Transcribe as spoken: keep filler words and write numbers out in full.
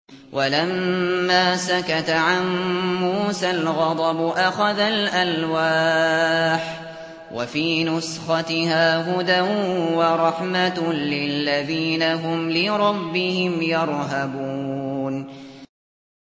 وَلَمَّا سَكَتَ عَن مُّوسَى الْغَضَبُ أَخَذَ الْأَلْوَاحَ ۖ وَفِي نُسْخَتِهَا هُدًى وَرَحْمَةٌ لِّلَّذِينَ هُمْ لِرَبِّهِمْ يَرْهَبُونَ